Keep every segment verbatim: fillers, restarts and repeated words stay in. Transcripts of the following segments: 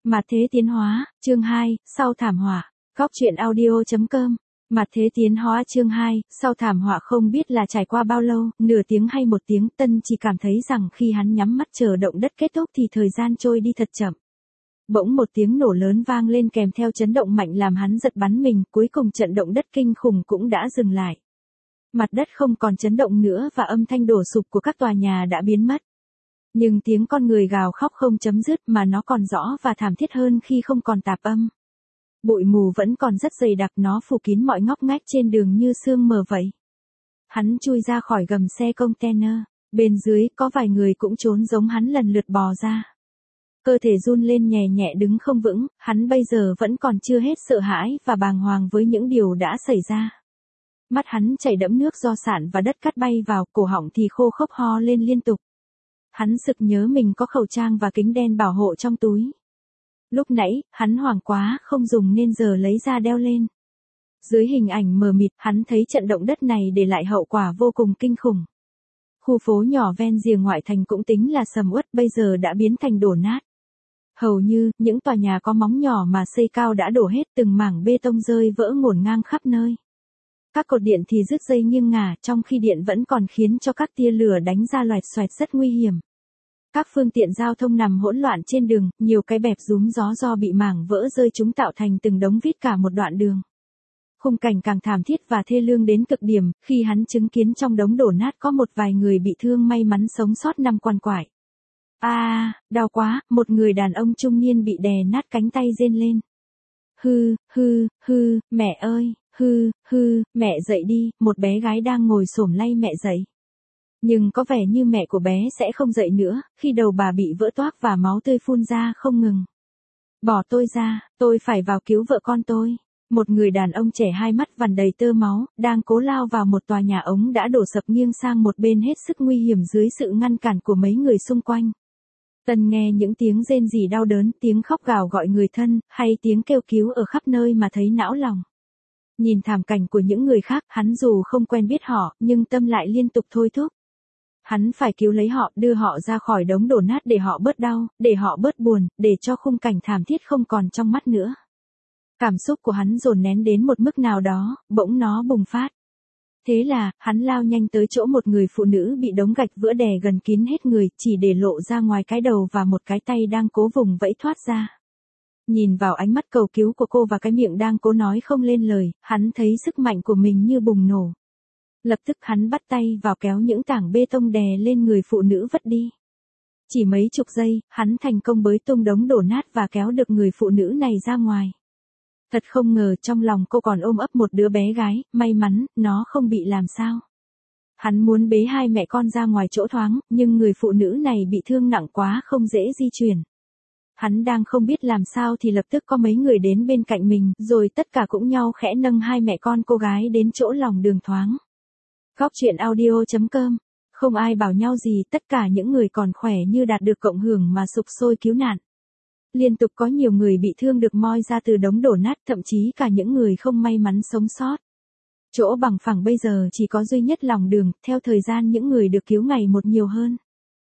Mặt thế tiến hóa, chương hai, sau thảm họa. Góc truyện audio.com. Mặt thế tiến hóa chương hai, sau thảm họa không biết là trải qua bao lâu, nửa tiếng hay một tiếng, Tân chỉ cảm thấy rằng khi hắn nhắm mắt chờ động đất kết thúc thì thời gian trôi đi thật chậm. Bỗng một tiếng nổ lớn vang lên kèm theo chấn động mạnh làm hắn giật bắn mình, cuối cùng trận động đất kinh khủng cũng đã dừng lại. Mặt đất không còn chấn động nữa và âm thanh đổ sụp của các tòa nhà đã biến mất. Nhưng tiếng con người gào khóc không chấm dứt mà nó còn rõ và thảm thiết hơn khi không còn tạp âm. Bụi mù vẫn còn rất dày đặc, nó phủ kín mọi ngóc ngách trên đường như sương mờ vậy. Hắn chui ra khỏi gầm xe container, bên dưới có vài người cũng trốn giống hắn lần lượt bò ra. Cơ thể run lên nhẹ nhẹ đứng không vững, hắn bây giờ vẫn còn chưa hết sợ hãi và bàng hoàng với những điều đã xảy ra. Mắt hắn chảy đẫm nước do sạn và đất cát bay vào, cổ họng thì khô khốc ho lên liên tục. Hắn sực nhớ mình có khẩu trang và kính đen bảo hộ trong túi. Lúc nãy, hắn hoảng quá không dùng nên giờ lấy ra đeo lên. Dưới hình ảnh mờ mịt, hắn thấy trận động đất này để lại hậu quả vô cùng kinh khủng. Khu phố nhỏ ven rìa ngoại thành cũng tính là sầm uất bây giờ đã biến thành đổ nát. Hầu như, những tòa nhà có móng nhỏ mà xây cao đã đổ hết, từng mảng bê tông rơi vỡ ngổn ngang khắp nơi. Các cột điện thì rứt dây nghiêng ngả, trong khi điện vẫn còn khiến cho các tia lửa đánh ra loẹt xoẹt rất nguy hiểm. Các phương tiện giao thông nằm hỗn loạn trên đường, nhiều cái bẹp rúm gió do bị mảng vỡ rơi chúng tạo thành từng đống vít cả một đoạn đường. Khung cảnh càng thảm thiết và thê lương đến cực điểm, khi hắn chứng kiến trong đống đổ nát có một vài người bị thương may mắn sống sót nằm quằn quại. A, à, đau quá, một người đàn ông trung niên bị đè nát cánh tay rên lên. Hư, hư, hư, mẹ ơi, hư, hư, mẹ dậy đi, một bé gái đang ngồi xổm lay mẹ dậy. Nhưng có vẻ như mẹ của bé sẽ không dậy nữa, khi đầu bà bị vỡ toác và máu tươi phun ra không ngừng. Bỏ tôi ra, tôi phải vào cứu vợ con tôi. Một người đàn ông trẻ hai mắt vằn đầy tơ máu, đang cố lao vào một tòa nhà ống đã đổ sập nghiêng sang một bên hết sức nguy hiểm dưới sự ngăn cản của mấy người xung quanh. Tân nghe những tiếng rên rỉ đau đớn, tiếng khóc gào gọi người thân, hay tiếng kêu cứu ở khắp nơi mà thấy não lòng. Nhìn thảm cảnh của những người khác, hắn dù không quen biết họ, nhưng tâm lại liên tục thôi thúc. Hắn phải cứu lấy họ, đưa họ ra khỏi đống đổ nát để họ bớt đau, để họ bớt buồn, để cho khung cảnh thảm thiết không còn trong mắt nữa. Cảm xúc của hắn dồn nén đến một mức nào đó, bỗng nó bùng phát. Thế là, hắn lao nhanh tới chỗ một người phụ nữ bị đống gạch vữa đè gần kín hết người, chỉ để lộ ra ngoài cái đầu và một cái tay đang cố vùng vẫy thoát ra. Nhìn vào ánh mắt cầu cứu của cô và cái miệng đang cố nói không lên lời, hắn thấy sức mạnh của mình như bùng nổ. Lập tức hắn bắt tay vào kéo những tảng bê tông đè lên người phụ nữ vất đi. Chỉ mấy chục giây, hắn thành công bới tung đống đổ nát và kéo được người phụ nữ này ra ngoài. Thật không ngờ trong lòng cô còn ôm ấp một đứa bé gái, may mắn, nó không bị làm sao. Hắn muốn bế hai mẹ con ra ngoài chỗ thoáng, nhưng người phụ nữ này bị thương nặng quá không dễ di chuyển. Hắn đang không biết làm sao thì lập tức có mấy người đến bên cạnh mình, rồi tất cả cũng nhau khẽ nâng hai mẹ con cô gái đến chỗ lòng đường thoáng. Góc truyện audio.com. Không ai bảo nhau gì, tất cả những người còn khỏe như đạt được cộng hưởng mà sục sôi cứu nạn. Liên tục có nhiều người bị thương được moi ra từ đống đổ nát, thậm chí cả những người không may mắn sống sót. Chỗ bằng phẳng bây giờ chỉ có duy nhất lòng đường, theo thời gian những người được cứu ngày một nhiều hơn.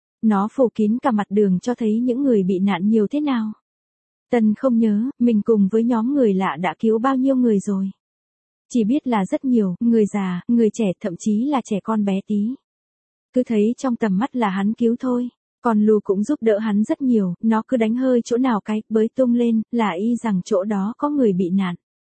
Nó phủ kín cả mặt đường cho thấy những người bị nạn nhiều thế nào. Tân không nhớ, mình cùng với nhóm người lạ đã cứu bao nhiêu người rồi. Chỉ biết là rất nhiều, người già, người trẻ, thậm chí là trẻ con bé tí. Cứ thấy trong tầm mắt là hắn cứu thôi. Còn Lu cũng giúp đỡ hắn rất nhiều, nó cứ đánh hơi chỗ nào cái, bới tung lên, là y rằng chỗ đó có người bị nạn.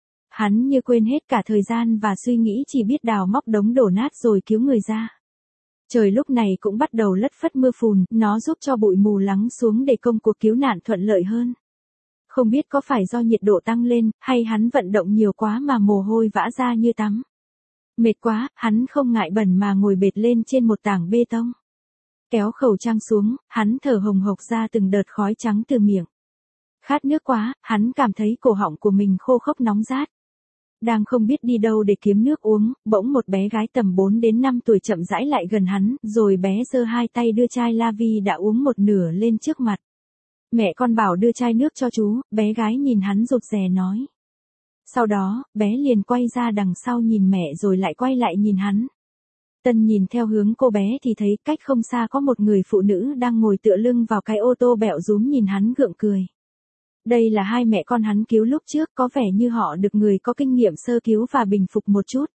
Hắn như quên hết cả thời gian và suy nghĩ chỉ biết đào móc đống đổ nát rồi cứu người ra. Trời lúc này cũng bắt đầu lất phất mưa phùn, nó giúp cho bụi mù lắng xuống để công cuộc cứu nạn thuận lợi hơn. Không biết có phải do nhiệt độ tăng lên, hay hắn vận động nhiều quá mà mồ hôi vã ra như tắm. Mệt quá, hắn không ngại bẩn mà ngồi bệt lên trên một tảng bê tông. Kéo khẩu trang xuống, hắn thở hồng hộc ra từng đợt khói trắng từ miệng. Khát nước quá, hắn cảm thấy cổ họng của mình khô khốc nóng rát. Đang không biết đi đâu để kiếm nước uống, bỗng một bé gái tầm bốn đến năm tuổi chậm rãi lại gần hắn, rồi bé giơ hai tay đưa chai la vi đã uống một nửa lên trước mặt. Mẹ con bảo đưa chai nước cho chú, bé gái nhìn hắn rụt rè nói. Sau đó, bé liền quay ra đằng sau nhìn mẹ rồi lại quay lại nhìn hắn. Tân nhìn theo hướng cô bé thì thấy cách không xa có một người phụ nữ đang ngồi tựa lưng vào cái ô tô bẹo rúm nhìn hắn gượng cười. Đây là hai mẹ con hắn cứu lúc trước, có vẻ như họ được người có kinh nghiệm sơ cứu và bình phục một chút.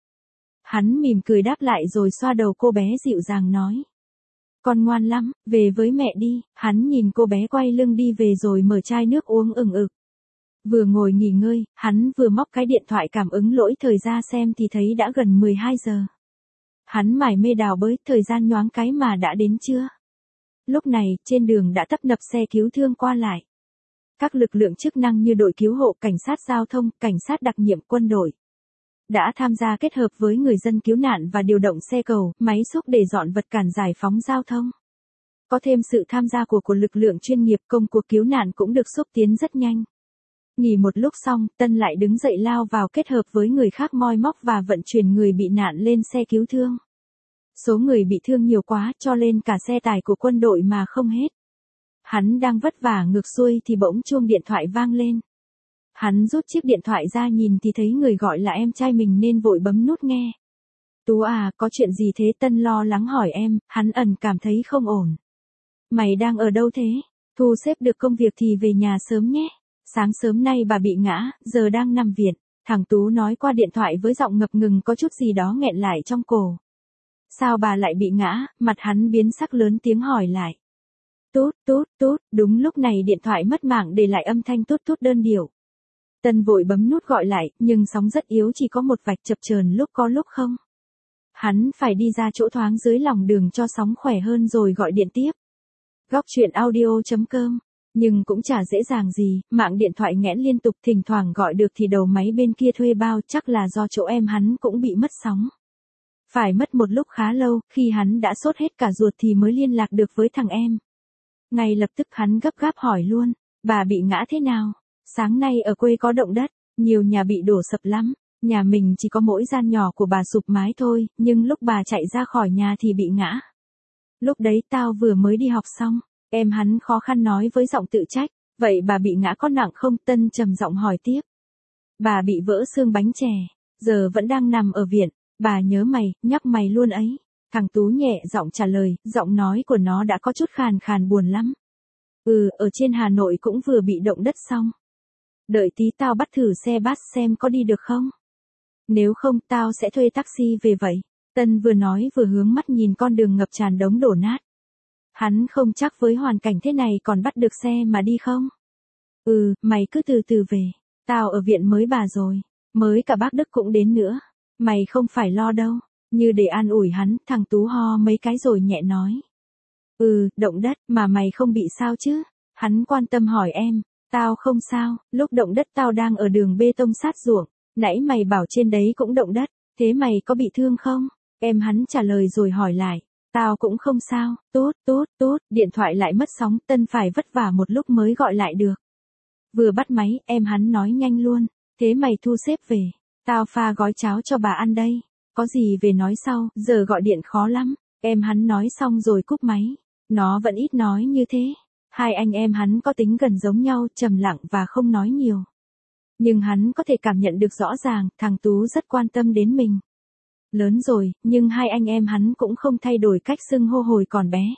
Hắn mỉm cười đáp lại rồi xoa đầu cô bé dịu dàng nói. Con ngoan lắm, về với mẹ đi. Hắn nhìn cô bé quay lưng đi về rồi mở chai nước uống ừng ực. Vừa ngồi nghỉ ngơi, hắn vừa móc cái điện thoại cảm ứng lỗi thời ra xem thì thấy đã gần mười hai giờ. Hắn mải mê đào bới, thời gian nhoáng cái mà đã đến trưa. Lúc này, trên đường đã tấp nập xe cứu thương qua lại. Các lực lượng chức năng như đội cứu hộ, cảnh sát giao thông, cảnh sát đặc nhiệm, quân đội đã tham gia kết hợp với người dân cứu nạn và điều động xe cầu, máy xúc để dọn vật cản giải phóng giao thông. Có thêm sự tham gia của của lực lượng chuyên nghiệp, công cuộc cứu nạn cũng được xúc tiến rất nhanh. Nghỉ một lúc xong, Tân lại đứng dậy lao vào kết hợp với người khác moi móc và vận chuyển người bị nạn lên xe cứu thương. Số người bị thương nhiều quá cho lên cả xe tải của quân đội mà không hết. Hắn đang vất vả ngược xuôi thì bỗng chuông điện thoại vang lên. Hắn rút chiếc điện thoại ra nhìn thì thấy người gọi là em trai mình nên vội bấm nút nghe. Tú à, có chuyện gì thế? Tân lo lắng hỏi em, hắn ẩn cảm thấy không ổn. Mày đang ở đâu thế? Thu xếp được công việc thì về nhà sớm nhé. Sáng sớm nay bà bị ngã, giờ đang nằm viện. Thằng Tú nói qua điện thoại với giọng ngập ngừng có chút gì đó nghẹn lại trong cổ. Sao bà lại bị ngã? Mặt hắn biến sắc lớn tiếng hỏi lại. Tút, tút, tút, đúng lúc này điện thoại mất mạng để lại âm thanh tút tút đơn điệu. Tân vội bấm nút gọi lại, nhưng sóng rất yếu, chỉ có một vạch chập chờn lúc có lúc không. Hắn phải đi ra chỗ thoáng dưới lòng đường cho sóng khỏe hơn rồi gọi điện tiếp. Góc chuyện audio chấm com. Nhưng cũng chả dễ dàng gì, mạng điện thoại nghẽn liên tục, thỉnh thoảng gọi được thì đầu máy bên kia thuê bao, chắc là do chỗ em hắn cũng bị mất sóng. Phải mất một lúc khá lâu, khi hắn đã sốt hết cả ruột thì mới liên lạc được với thằng em. Ngay lập tức hắn gấp gáp hỏi luôn, bà bị ngã thế nào? Sáng nay ở quê có động đất, nhiều nhà bị đổ sập lắm, nhà mình chỉ có mỗi gian nhỏ của bà sụp mái thôi, nhưng lúc bà chạy ra khỏi nhà thì bị ngã. Lúc đấy tao vừa mới đi học xong, em hắn khó khăn nói với giọng tự trách, vậy bà bị ngã có nặng không? Tân trầm giọng hỏi tiếp. Bà bị vỡ xương bánh chè, giờ vẫn đang nằm ở viện, bà nhớ mày, nhắc mày luôn ấy. Thằng Tú nhẹ giọng trả lời, giọng nói của nó đã có chút khàn khàn buồn lắm. Ừ, ở trên Hà Nội cũng vừa bị động đất xong. Đợi tí tao bắt thử xe bus xem có đi được không? Nếu không tao sẽ thuê taxi về vậy. Tân vừa nói vừa hướng mắt nhìn con đường ngập tràn đống đổ nát. Hắn không chắc với hoàn cảnh thế này còn bắt được xe mà đi không? Ừ, mày cứ từ từ về. Tao ở viện mới bà rồi. Mới cả bác Đức cũng đến nữa. Mày không phải lo đâu. Như để an ủi hắn, thằng Tú ho mấy cái rồi nhẹ nói. Ừ, động đất, mà mày không bị sao chứ? Hắn quan tâm hỏi em. Tao không sao, lúc động đất tao đang ở đường bê tông sát ruộng. Nãy mày bảo trên đấy cũng động đất, thế mày có bị thương không? Em hắn trả lời rồi hỏi lại. Tao cũng không sao, tốt, tốt, tốt, điện thoại lại mất sóng, Tân phải vất vả một lúc mới gọi lại được. Vừa bắt máy, em hắn nói nhanh luôn, thế mày thu xếp về, tao pha gói cháo cho bà ăn đây, có gì về nói sau, giờ gọi điện khó lắm, em hắn nói xong rồi cúp máy, nó vẫn ít nói như thế, hai anh em hắn có tính gần giống nhau, trầm lặng và không nói nhiều. Nhưng hắn có thể cảm nhận được rõ ràng, thằng Tú rất quan tâm đến mình. Lớn rồi, nhưng hai anh em hắn cũng không thay đổi cách xưng hô hồi còn bé.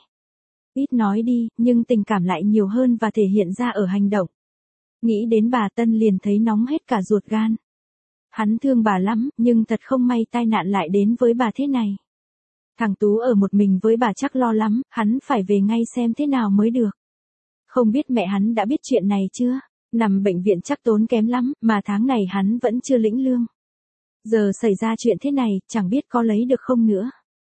Ít nói đi, nhưng tình cảm lại nhiều hơn và thể hiện ra ở hành động. Nghĩ đến bà Tân liền thấy nóng hết cả ruột gan. Hắn thương bà lắm, nhưng thật không may tai nạn lại đến với bà thế này. Thằng Tú ở một mình với bà chắc lo lắm, hắn phải về ngay xem thế nào mới được. Không biết mẹ hắn đã biết chuyện này chưa? Nằm bệnh viện chắc tốn kém lắm, mà tháng này hắn vẫn chưa lĩnh lương. Giờ xảy ra chuyện thế này, chẳng biết có lấy được không nữa.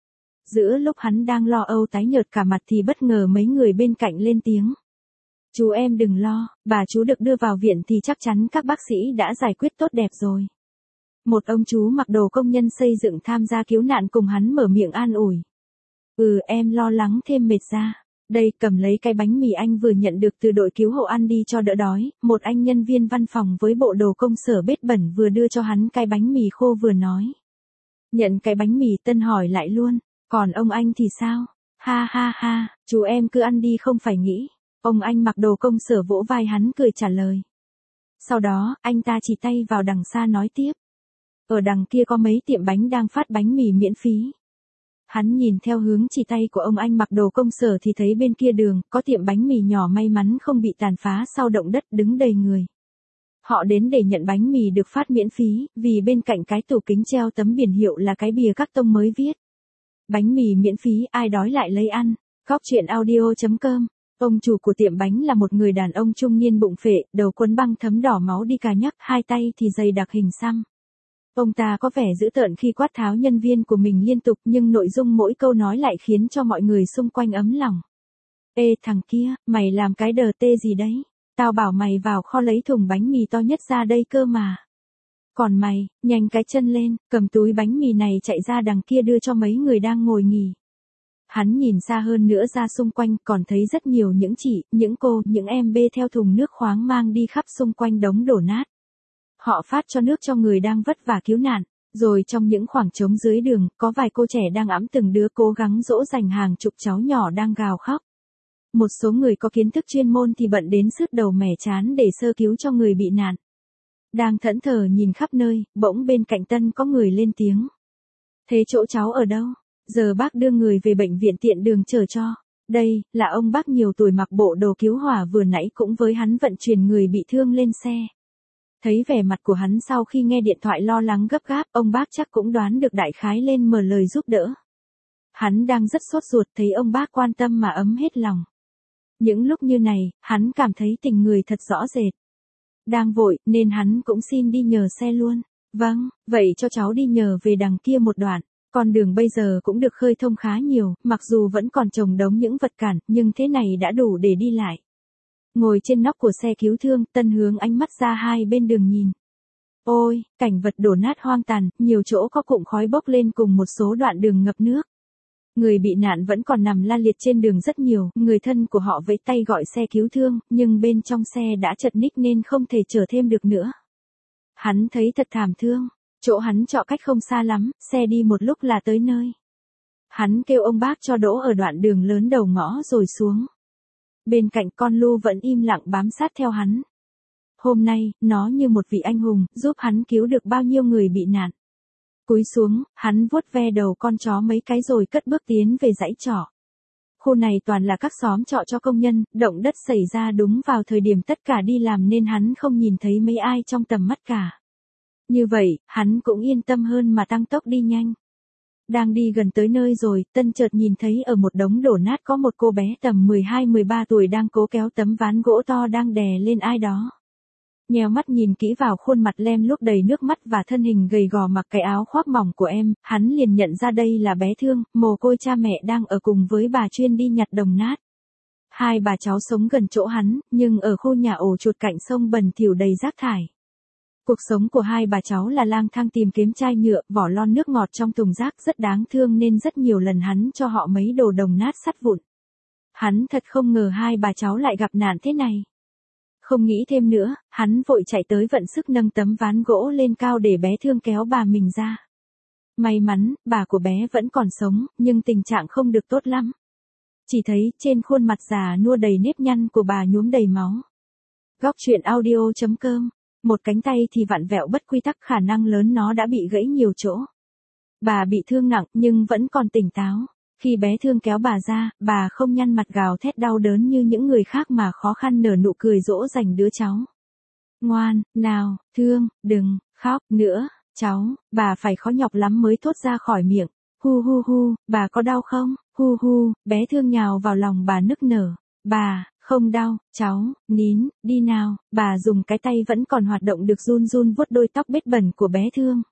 Giữa lúc hắn đang lo âu tái nhợt cả mặt thì bất ngờ mấy người bên cạnh lên tiếng. Chú em đừng lo, bà chú được đưa vào viện thì chắc chắn các bác sĩ đã giải quyết tốt đẹp rồi. Một ông chú mặc đồ công nhân xây dựng tham gia cứu nạn cùng hắn mở miệng an ủi. Ừ, em lo lắng thêm mệt ra. Đây, cầm lấy cái bánh mì anh vừa nhận được từ đội cứu hộ ăn đi cho đỡ đói, một anh nhân viên văn phòng với bộ đồ công sở bết bẩn vừa đưa cho hắn cái bánh mì khô vừa nói. Nhận cái bánh mì, Tân hỏi lại luôn, còn ông anh thì sao? Ha ha ha, chú em cứ ăn đi không phải nghĩ. Ông anh mặc đồ công sở vỗ vai hắn cười trả lời. Sau đó, anh ta chỉ tay vào đằng xa nói tiếp. Ở đằng kia có mấy tiệm bánh đang phát bánh mì miễn phí. Hắn nhìn theo hướng chỉ tay của ông anh mặc đồ công sở thì thấy bên kia đường, có tiệm bánh mì nhỏ may mắn không bị tàn phá sau động đất đứng đầy người. Họ đến để nhận bánh mì được phát miễn phí, vì bên cạnh cái tủ kính treo tấm biển hiệu là cái bìa các tông mới viết. Bánh mì miễn phí, ai đói lại lấy ăn. Góc chuyện audio chấm com. Ông chủ của tiệm bánh là một người đàn ông trung niên bụng phệ, đầu quấn băng thấm đỏ máu đi cà nhắc, hai tay thì dày đặc hình xăm. Ông ta có vẻ dữ tợn khi quát tháo nhân viên của mình liên tục, nhưng nội dung mỗi câu nói lại khiến cho mọi người xung quanh ấm lòng. Ê thằng kia, mày làm cái đờ tê gì đấy? Tao bảo mày vào kho lấy thùng bánh mì to nhất ra đây cơ mà. Còn mày, nhanh cái chân lên, cầm túi bánh mì này chạy ra đằng kia đưa cho mấy người đang ngồi nghỉ. Hắn nhìn xa hơn nữa ra xung quanh, còn thấy rất nhiều những chị, những cô, những em bê theo thùng nước khoáng mang đi khắp xung quanh đống đổ nát. Họ phát cho nước cho người đang vất vả cứu nạn, rồi trong những khoảng trống dưới đường, có vài cô trẻ đang ẵm từng đứa cố gắng dỗ dành hàng chục cháu nhỏ đang gào khóc. Một số người có kiến thức chuyên môn thì bận đến sứt đầu mẻ chán để sơ cứu cho người bị nạn. Đang thẫn thờ nhìn khắp nơi, bỗng bên cạnh Tân có người lên tiếng. Thế chỗ cháu ở đâu? Giờ bác đưa người về bệnh viện tiện đường chờ cho. Đây, là ông bác nhiều tuổi mặc bộ đồ cứu hỏa vừa nãy cũng với hắn vận chuyển người bị thương lên xe. Thấy vẻ mặt của hắn sau khi nghe điện thoại lo lắng gấp gáp, ông bác chắc cũng đoán được đại khái lên mở lời giúp đỡ. Hắn đang rất sốt ruột, thấy ông bác quan tâm mà ấm hết lòng. Những lúc như này, hắn cảm thấy tình người thật rõ rệt. Đang vội, nên hắn cũng xin đi nhờ xe luôn. Vâng, vậy cho cháu đi nhờ về đằng kia một đoạn. Con đường bây giờ cũng được khơi thông khá nhiều, mặc dù vẫn còn chồng đống những vật cản, nhưng thế này đã đủ để đi lại. Ngồi trên nóc của xe cứu thương, Tân hướng ánh mắt ra hai bên đường nhìn. Ôi, cảnh vật đổ nát hoang tàn, nhiều chỗ có cụm khói bốc lên cùng một số đoạn đường ngập nước. Người bị nạn vẫn còn nằm la liệt trên đường rất nhiều, người thân của họ vẫy tay gọi xe cứu thương, nhưng bên trong xe đã chật ních nên không thể chở thêm được nữa. Hắn thấy thật thảm thương, chỗ hắn trọ cách không xa lắm, xe đi một lúc là tới nơi. Hắn kêu ông bác cho đỗ ở đoạn đường lớn đầu ngõ rồi xuống. Bên cạnh con Lu vẫn im lặng bám sát theo hắn. Hôm nay, nó như một vị anh hùng, giúp hắn cứu được bao nhiêu người bị nạn. Cúi xuống, hắn vuốt ve đầu con chó mấy cái rồi cất bước tiến về dãy trọ. Khu này toàn là các xóm trọ cho công nhân, động đất xảy ra đúng vào thời điểm tất cả đi làm nên hắn không nhìn thấy mấy ai trong tầm mắt cả. Như vậy, hắn cũng yên tâm hơn mà tăng tốc đi nhanh. Đang đi gần tới nơi rồi, Tân chợt nhìn thấy ở một đống đổ nát có một cô bé tầm mười hai mười ba tuổi đang cố kéo tấm ván gỗ to đang đè lên ai đó. Nheo mắt nhìn kỹ vào khuôn mặt lem luốc đầy nước mắt và thân hình gầy gò mặc cái áo khoác mỏng của em, hắn liền nhận ra đây là bé Thương, mồ côi cha mẹ đang ở cùng với bà chuyên đi nhặt đồng nát. Hai bà cháu sống gần chỗ hắn, nhưng ở khu nhà ổ chuột cạnh sông bẩn thỉu đầy rác thải. Cuộc sống của hai bà cháu là lang thang tìm kiếm chai nhựa, vỏ lon nước ngọt trong thùng rác rất đáng thương nên rất nhiều lần hắn cho họ mấy đồ đồng nát sắt vụn. Hắn thật không ngờ hai bà cháu lại gặp nạn thế này. Không nghĩ thêm nữa, hắn vội chạy tới vận sức nâng tấm ván gỗ lên cao để bé Thương kéo bà mình ra. May mắn, bà của bé vẫn còn sống, nhưng tình trạng không được tốt lắm. Chỉ thấy trên khuôn mặt già nua đầy nếp nhăn của bà nhuốm đầy máu. Góc chuyện audio chấm com. Một cánh tay thì vặn vẹo bất quy tắc, khả năng lớn nó đã bị gãy nhiều chỗ. Bà bị thương nặng nhưng vẫn còn tỉnh táo. Khi bé Thương kéo bà ra, bà không nhăn mặt gào thét đau đớn như những người khác mà khó khăn nở nụ cười dỗ dành đứa cháu. Ngoan, nào, Thương, đừng khóc nữa, cháu, bà phải khó nhọc lắm mới thốt ra khỏi miệng. Hu hu hu, bà có đau không? Hu hu, bé Thương nhào vào lòng bà nức nở. Bà, không đau, cháu, nín, đi nào, bà dùng cái tay vẫn còn hoạt động được run run vuốt đôi tóc bết bẩn của bé Thương.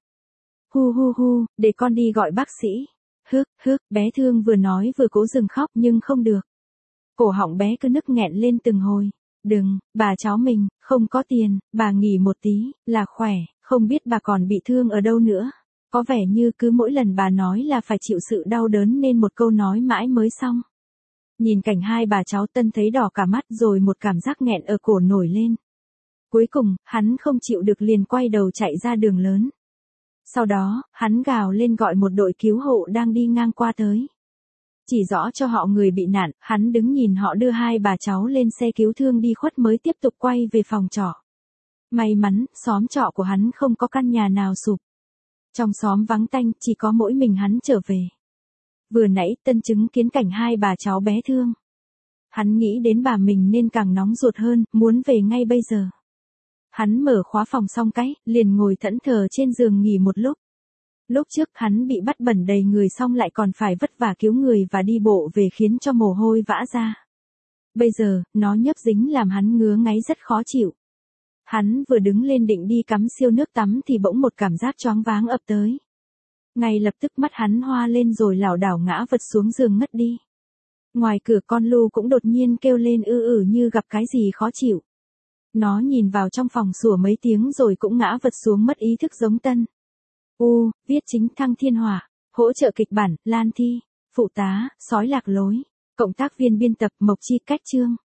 Hu hu hu, để con đi gọi bác sĩ. Hức, hức, bé Thương vừa nói vừa cố dừng khóc nhưng không được. Cổ họng bé cứ nức nghẹn lên từng hồi. Đừng, bà cháu mình, không có tiền, bà nghỉ một tí, là khỏe, không biết bà còn bị thương ở đâu nữa. Có vẻ như cứ mỗi lần bà nói là phải chịu sự đau đớn nên một câu nói mãi mới xong. Nhìn cảnh hai bà cháu Tân thấy đỏ cả mắt rồi một cảm giác nghẹn ở cổ nổi lên. Cuối cùng, hắn không chịu được liền quay đầu chạy ra đường lớn. Sau đó, hắn gào lên gọi một đội cứu hộ đang đi ngang qua tới. Chỉ rõ cho họ người bị nạn, hắn đứng nhìn họ đưa hai bà cháu lên xe cứu thương đi khuất mới tiếp tục quay về phòng trọ. May mắn, xóm trọ của hắn không có căn nhà nào sụp. Trong xóm vắng tanh, chỉ có mỗi mình hắn trở về. Vừa nãy Tân chứng kiến cảnh hai bà cháu bé thương. Hắn nghĩ đến bà mình nên càng nóng ruột hơn, muốn về ngay bây giờ. Hắn mở khóa phòng xong cái, liền ngồi thẫn thờ trên giường nghỉ một lúc. Lúc trước hắn bị bắt bẩn đầy người xong lại còn phải vất vả cứu người và đi bộ về khiến cho mồ hôi vã ra. Bây giờ, nó nhấp dính làm hắn ngứa ngáy rất khó chịu. Hắn vừa đứng lên định đi cắm siêu nước tắm thì bỗng một cảm giác choáng váng ập tới. Ngay lập tức mắt hắn hoa lên rồi lảo đảo ngã vật xuống giường ngất đi. Ngoài cửa con Lu cũng đột nhiên kêu lên ư ử như gặp cái gì khó chịu. Nó nhìn vào trong phòng sủa mấy tiếng rồi cũng ngã vật xuống mất ý thức giống Tân. U, viết chính Thăng Thiên Hỏa, hỗ trợ kịch bản, Lan Thi, phụ tá, sói lạc lối, cộng tác viên biên tập Mộc Chi Cách Chương.